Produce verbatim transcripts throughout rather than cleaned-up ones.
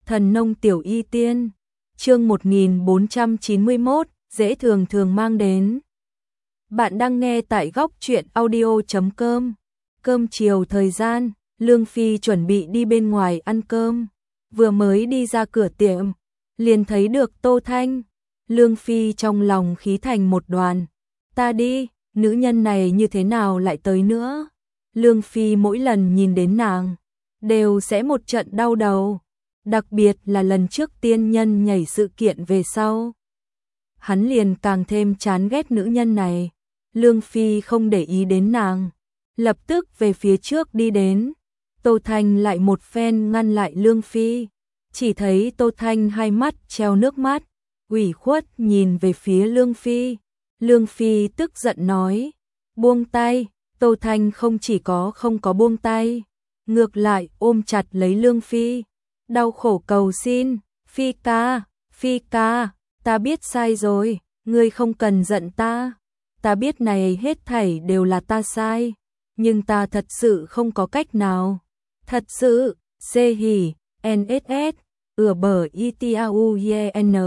Thần nông tiểu y tiên, chương một nghìn bốn trăm chín mươi mốt, dễ thường thường mang đến. Bạn đang nghe tại góc truyện audio chấm com. Cơm chiều thời gian, Lương Phi chuẩn bị đi bên ngoài ăn cơm. Vừa mới đi ra cửa tiệm, liền thấy được Tô Thanh. Lương Phi trong lòng khí thành một đoàn. Ta đi, nữ nhân này như thế nào lại tới nữa? Lương Phi mỗi lần nhìn đến nàng, đều sẽ một trận đau đầu. Đặc biệt là lần trước tiên nhân nhảy sự kiện về sau. Hắn liền càng thêm chán ghét nữ nhân này. Lương Phi không để ý đến nàng, lập tức về phía trước đi đến. Tô Thanh lại một phen ngăn lại Lương Phi. Chỉ thấy Tô Thanh hai mắt treo nước mắt, ủy khuất nhìn về phía Lương Phi. Lương Phi tức giận nói, buông tay. Tô Thanh không chỉ có không có buông tay, ngược lại ôm chặt lấy Lương Phi, đau khổ cầu xin, Phi ca, Phi ca, ta biết sai rồi, ngươi không cần giận ta. Ta biết này hết thảy đều là ta sai, nhưng ta thật sự không có cách nào. Thật sự, xê hỉ, en ét ét, ửa bờ i t a u e n,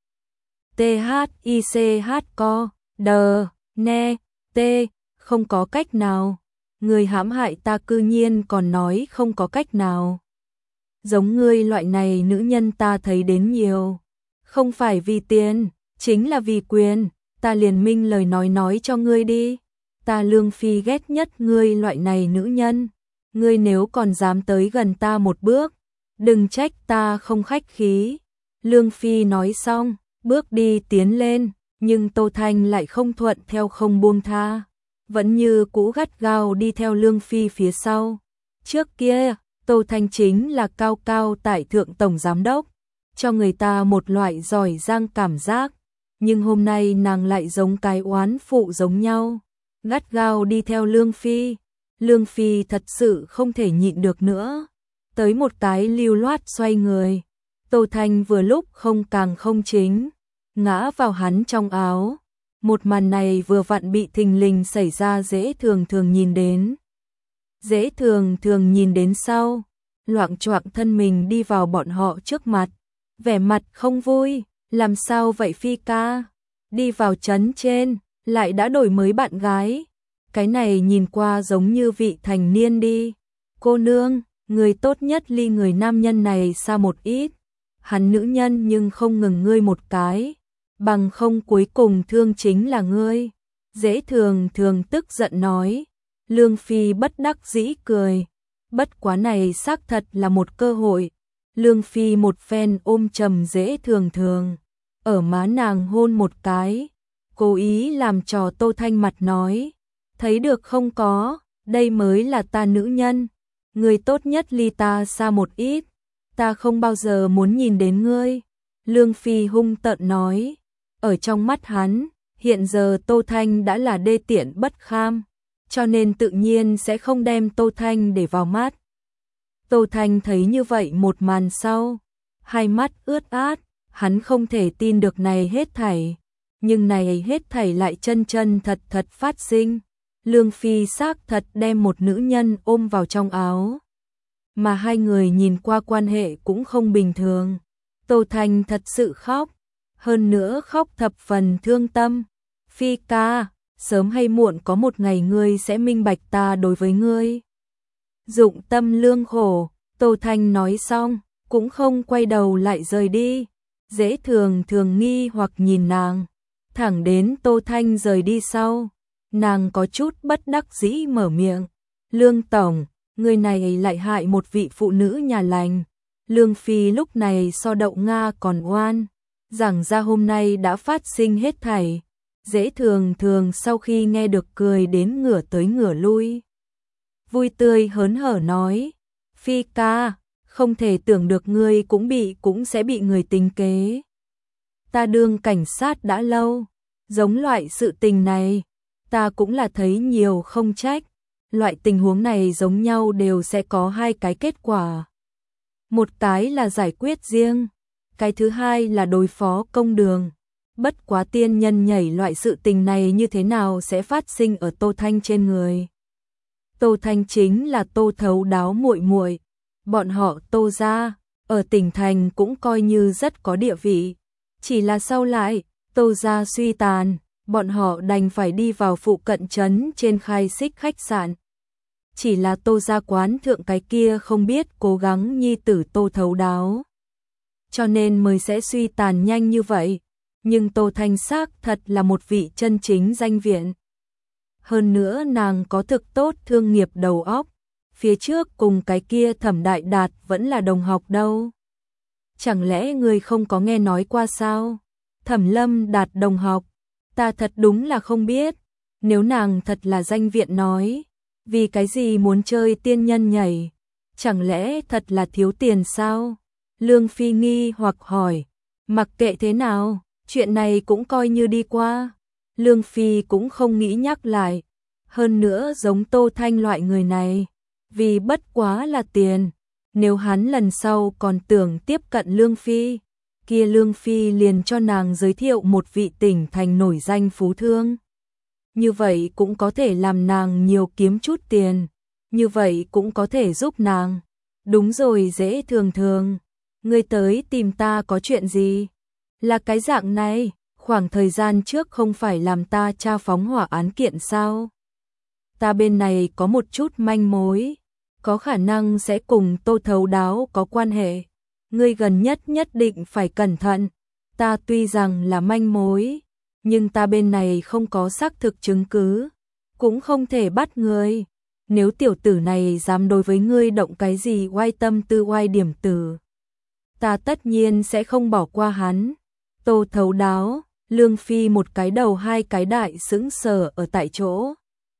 t h i c h co, đờ, ne, t, không có cách nào. Ngươi hãm hại ta cư nhiên còn nói không có cách nào. Giống ngươi loại này nữ nhân ta thấy đến nhiều. Không phải vì tiền, chính là vì quyền. Ta liền minh lời nói nói cho ngươi đi. Ta Lương Phi ghét nhất ngươi loại này nữ nhân. Ngươi nếu còn dám tới gần ta một bước, đừng trách ta không khách khí. Lương Phi nói xong, bước đi tiến lên, nhưng Tô Thanh lại không thuận theo không buông tha, vẫn như cũ gắt gao đi theo Lương Phi phía sau. Trước kia, Tô Thanh chính là cao cao tại thượng tổng giám đốc, cho người ta một loại giỏi giang cảm giác, nhưng hôm nay nàng lại giống cái oán phụ giống nhau, gắt gao đi theo Lương Phi. Lương Phi thật sự không thể nhịn được nữa, tới một cái lưu loát xoay người. Tô Thanh vừa lúc không càng không chính, ngã vào hắn trong áo. Một màn này vừa vặn bị thình lình xảy ra dễ thường thường nhìn đến. Dễ thường thường nhìn đến sau, loạng choạng thân mình đi vào bọn họ trước mặt, vẻ mặt không vui, làm sao vậy Phi ca? Đi vào trấn trên, lại đã đổi mới bạn gái. Cái này nhìn qua giống như vị thành niên đi. Cô nương, người tốt nhất ly người nam nhân này xa một ít. Hắn nữ nhân nhưng không ngừng ngươi một cái, bằng không cuối cùng thương chính là ngươi. Dễ thường thường tức giận nói. Lương Phi bất đắc dĩ cười. Bất quá này xác thật là một cơ hội. Lương Phi một phen ôm chầm dễ thường thường, ở má nàng hôn một cái, cố ý làm trò Tô Thanh mặt nói, thấy được không có, đây mới là ta nữ nhân, người tốt nhất ly ta xa một ít, ta không bao giờ muốn nhìn đến ngươi. Lương Phi hung tợn nói, ở trong mắt hắn, hiện giờ Tô Thanh đã là đê tiện bất kham, cho nên tự nhiên sẽ không đem Tô Thanh để vào mắt. Tô Thanh thấy như vậy một màn sau, hai mắt ướt át, hắn không thể tin được này hết thảy, nhưng này hết thảy lại chân chân thật thật phát sinh. Lương Phi xác thật đem một nữ nhân ôm vào trong áo, mà hai người nhìn qua quan hệ cũng không bình thường. Tô Thanh thật sự khóc, hơn nữa khóc thập phần thương tâm. Phi ca, sớm hay muộn có một ngày ngươi sẽ minh bạch ta đối với ngươi dụng tâm lương khổ. Tô Thanh nói xong, cũng không quay đầu lại rời đi. Dễ thường thường nghi hoặc nhìn nàng, thẳng đến Tô Thanh rời đi sau, nàng có chút bất đắc dĩ mở miệng. Lương tổng, người này lại hại một vị phụ nữ nhà lành. Lương Phi lúc này so đậu Nga còn oan, giảng ra hôm nay đã phát sinh hết thảy. Dễ thường thường sau khi nghe được cười đến ngửa tới ngửa lui, vui tươi hớn hở nói, Phi ca, không thể tưởng được ngươi cũng bị cũng sẽ bị người tính kế. Ta đương cảnh sát đã lâu, giống loại sự tình này, ta cũng là thấy nhiều không trách. Loại tình huống này giống nhau đều sẽ có hai cái kết quả. Một cái là giải quyết riêng, cái thứ hai là đối phó công đường. Bất quá tiên nhân nhảy loại sự tình này như thế nào sẽ phát sinh ở Tô Thanh trên người. Tô Thanh chính là Tô Thấu Đáo muội muội, bọn họ Tô gia ở tỉnh thành cũng coi như rất có địa vị. Chỉ là sau lại, Tô gia suy tàn, bọn họ đành phải đi vào phụ cận trấn trên khai xích khách sạn. Chỉ là Tô gia quán thượng cái kia không biết cố gắng nhi tử Tô thấu đáo, cho nên mới sẽ suy tàn nhanh như vậy. Nhưng Tô Thanh xác thật là một vị chân chính danh viện. Hơn nữa nàng có thực tốt thương nghiệp đầu óc, phía trước cùng cái kia Thẩm Đại Đạt vẫn là đồng học đâu. Chẳng lẽ người không có nghe nói qua sao? Thẩm Lâm Đạt đồng học, ta thật đúng là không biết. Nếu nàng thật là danh viện nói, vì cái gì muốn chơi tiên nhân nhảy? Chẳng lẽ thật là thiếu tiền sao? Lương Phi nghi hoặc hỏi. Mặc kệ thế nào, chuyện này cũng coi như đi qua. Lương Phi cũng không nghĩ nhắc lại. Hơn nữa giống Tô Thanh loại người này, vì bất quá là tiền. Nếu hắn lần sau còn tưởng tiếp cận Lương Phi, kia Lương Phi liền cho nàng giới thiệu một vị tỉnh thành nổi danh phú thương. Như vậy cũng có thể làm nàng nhiều kiếm chút tiền, như vậy cũng có thể giúp nàng. Đúng rồi Dễ Thường Thường, ngươi tới tìm ta có chuyện gì? Là cái dạng này, khoảng thời gian trước không phải làm ta tra phóng hỏa án kiện sao? Ta bên này có một chút manh mối, có khả năng sẽ cùng Tô thấu đáo có quan hệ. Ngươi gần nhất nhất định phải cẩn thận. Ta tuy rằng là manh mối, nhưng ta bên này không có xác thực chứng cứ, cũng không thể bắt ngươi. Nếu tiểu tử này dám đối với ngươi động cái gì oai tâm tư oai điểm tử, ta tất nhiên sẽ không bỏ qua hắn. Tô thấu đáo, Lương Phi một cái đầu hai cái đại sững sờ ở tại chỗ.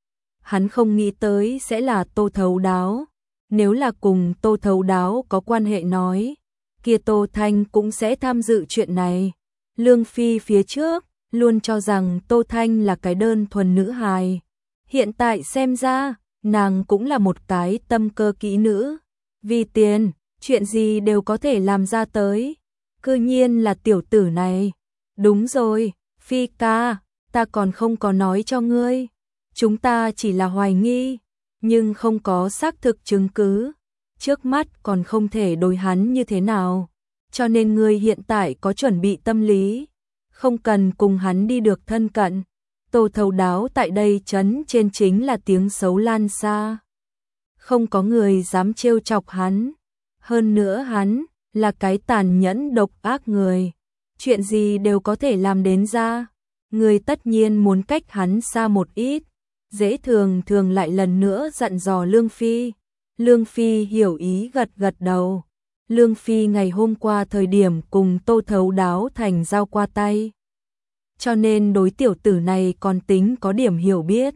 Hắn không nghĩ tới sẽ là Tô thấu đáo. Nếu là cùng Tô thấu đáo có quan hệ nói, kia Tô Thanh cũng sẽ tham dự chuyện này. Lương Phi phía trước luôn cho rằng Tô Thanh là cái đơn thuần nữ hài. Hiện tại xem ra, nàng cũng là một cái tâm cơ kỹ nữ. Vì tiền, chuyện gì đều có thể làm ra tới. Cư nhiên là tiểu tử này. Đúng rồi, Phi ca, ta còn không có nói cho ngươi. Chúng ta chỉ là hoài nghi, nhưng không có xác thực chứng cứ. Trước mắt còn không thể đối hắn như thế nào. Cho nên ngươi hiện tại có chuẩn bị tâm lý, không cần cùng hắn đi được thân cận. Tô thấu đáo tại đây trấn trên chính là tiếng xấu lan xa. Không có người dám trêu chọc hắn. Hơn nữa hắn là cái tàn nhẫn độc ác người. Chuyện gì đều có thể làm đến ra. Người tất nhiên muốn cách hắn xa một ít. Dễ Thường Thường lại lần nữa dặn dò Lương Phi. Lương Phi hiểu ý gật gật đầu. Lương Phi ngày hôm qua thời điểm cùng Tô thấu đáo thành giao qua tay, cho nên đối tiểu tử này còn tính có điểm hiểu biết.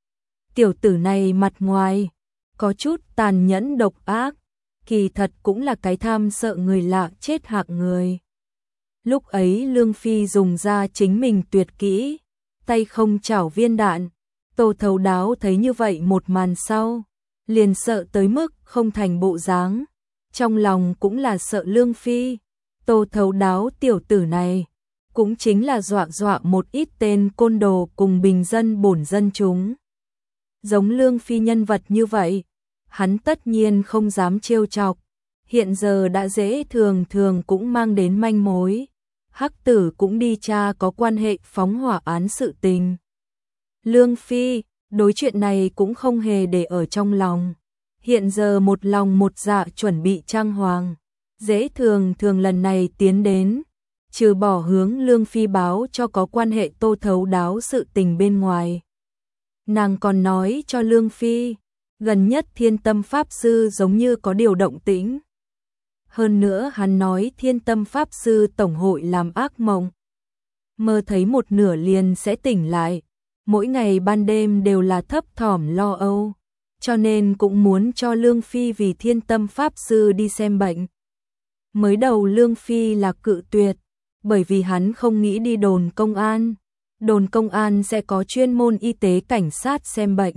Tiểu tử này mặt ngoài có chút tàn nhẫn độc ác, kỳ thật cũng là cái tham sợ người lạ chết hạng người. Lúc ấy Lương Phi dùng ra chính mình tuyệt kỹ, tay không chảo viên đạn. Tô thấu đáo thấy như vậy một màn sau, liền sợ tới mức không thành bộ dáng. Trong lòng cũng là sợ Lương Phi. Tô thấu đáo tiểu tử này cũng chính là dọa dọa một ít tên côn đồ cùng bình dân bổn dân chúng. Giống Lương Phi nhân vật như vậy, hắn tất nhiên không dám trêu chọc. Hiện giờ đã Dễ Thường Thường cũng mang đến manh mối. Hắc Tử cũng đi tra có quan hệ phóng hỏa án sự tình. Lương Phi đối chuyện này cũng không hề để ở trong lòng. Hiện giờ một lòng một dạ chuẩn bị trang hoàng. Dễ Thường Thường lần này tiến đến, trừ bỏ hướng Lương Phi báo cho có quan hệ Tô thấu đáo sự tình bên ngoài, nàng còn nói cho Lương Phi, gần nhất Thiên Tâm Pháp Sư giống như có điều động tĩnh. Hơn nữa hắn nói Thiên Tâm Pháp Sư tổng hội làm ác mộng, mơ thấy một nửa liền sẽ tỉnh lại, mỗi ngày ban đêm đều là thấp thỏm lo âu, cho nên cũng muốn cho Lương Phi vì Thiên Tâm Pháp Sư đi xem bệnh. Mới đầu Lương Phi là cự tuyệt, bởi vì hắn không nghĩ đi đồn công an. Đồn công an sẽ có chuyên môn y tế cảnh sát xem bệnh.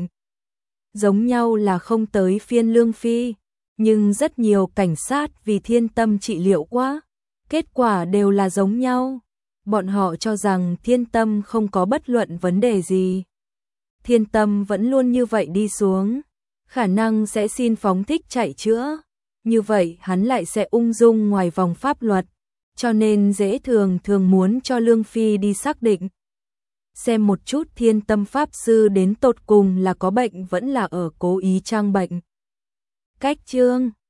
Giống nhau là không tới phiên Lương Phi, nhưng rất nhiều cảnh sát vì Thiên Tâm trị liệu quá, kết quả đều là giống nhau. Bọn họ cho rằng Thiên Tâm không có bất luận vấn đề gì. Thiên Tâm vẫn luôn như vậy đi xuống, khả năng sẽ xin phóng thích chạy chữa. như vậy hắn lại sẽ ung dung ngoài vòng pháp luật, cho nên dễ thường thường muốn cho Lương Phi đi xác định. Xem một chút Thiên Tâm Pháp Sư đến tột cùng là có bệnh vẫn là ở cố ý trang bệnh. Cách chương